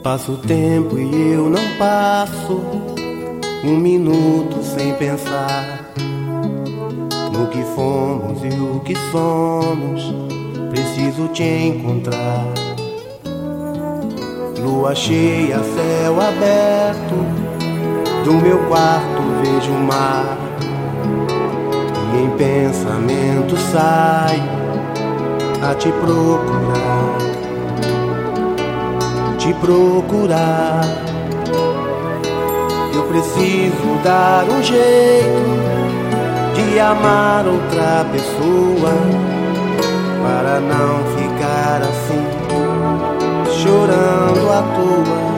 Passa o tempo e eu não passo um minuto sem pensar no que fomos e o que somos. Preciso te encontrar. Lua cheia, céu aberto, do meu quarto vejo o mar, e em pensamento saio a te procurar. Te procurar. Eu preciso dar um jeito de amar outra pessoa, para não ficar assim, chorando à toa.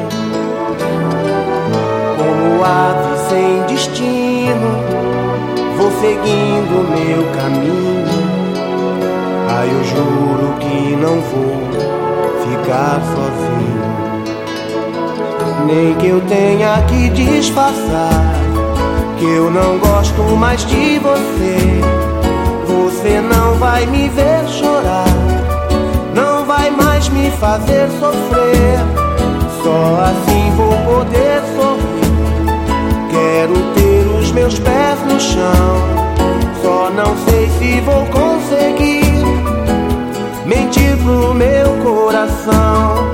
Como ave sem destino, vou seguindo meu caminho. Ai, eu juro que não vou ficar sozinho. Nem que eu tenha que disfarçar que eu não gosto mais de você. Você não vai me ver chorar, não vai mais me fazer sofrer. Só assim vou poder sorrir. Quero ter os meus pés no chão, só não sei se vou conseguir mentir pro meu coração.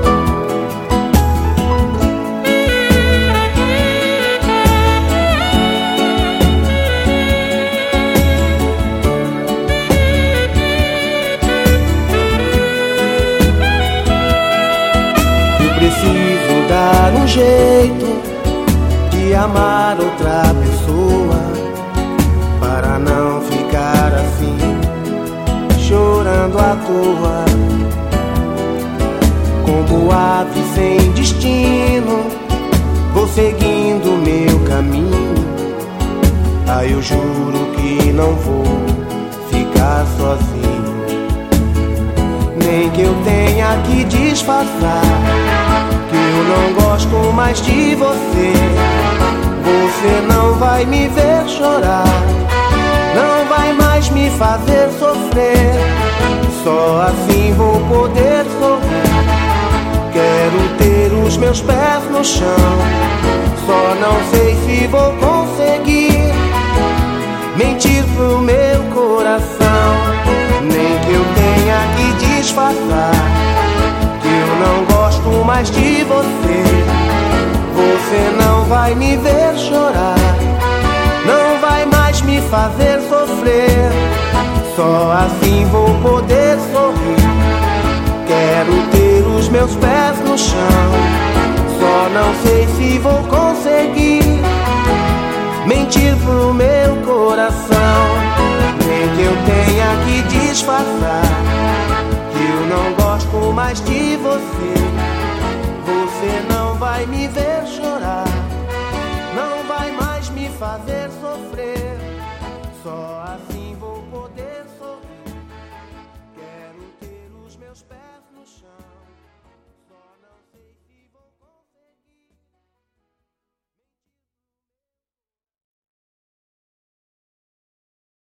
Preciso dar um jeito de amar outra pessoa, para não ficar assim, chorando à toa. Como ave sem destino, vou seguindo meu caminho. Ai, eu juro que não vou ficar sozinho. Nem que eu tenha que disfarçar que eu não gosto mais de você. Você não vai me ver chorar, não vai mais me fazer sofrer. Só assim vou poder sorrir. Quero ter os meus pés no chão, só não sei se vou conseguir mentir pro meu coração. Nem que eu tenha que disfarçar que eu não gosto mais de você. Você não vai me ver chorar, não vai mais me fazer sofrer. Só assim vou poder sorrir. Quero ter os meus pés no chão, só não sei se vou conseguir mentir pro meu coração. Nem que eu tenha que disfarçar que eu não gosto mais de você.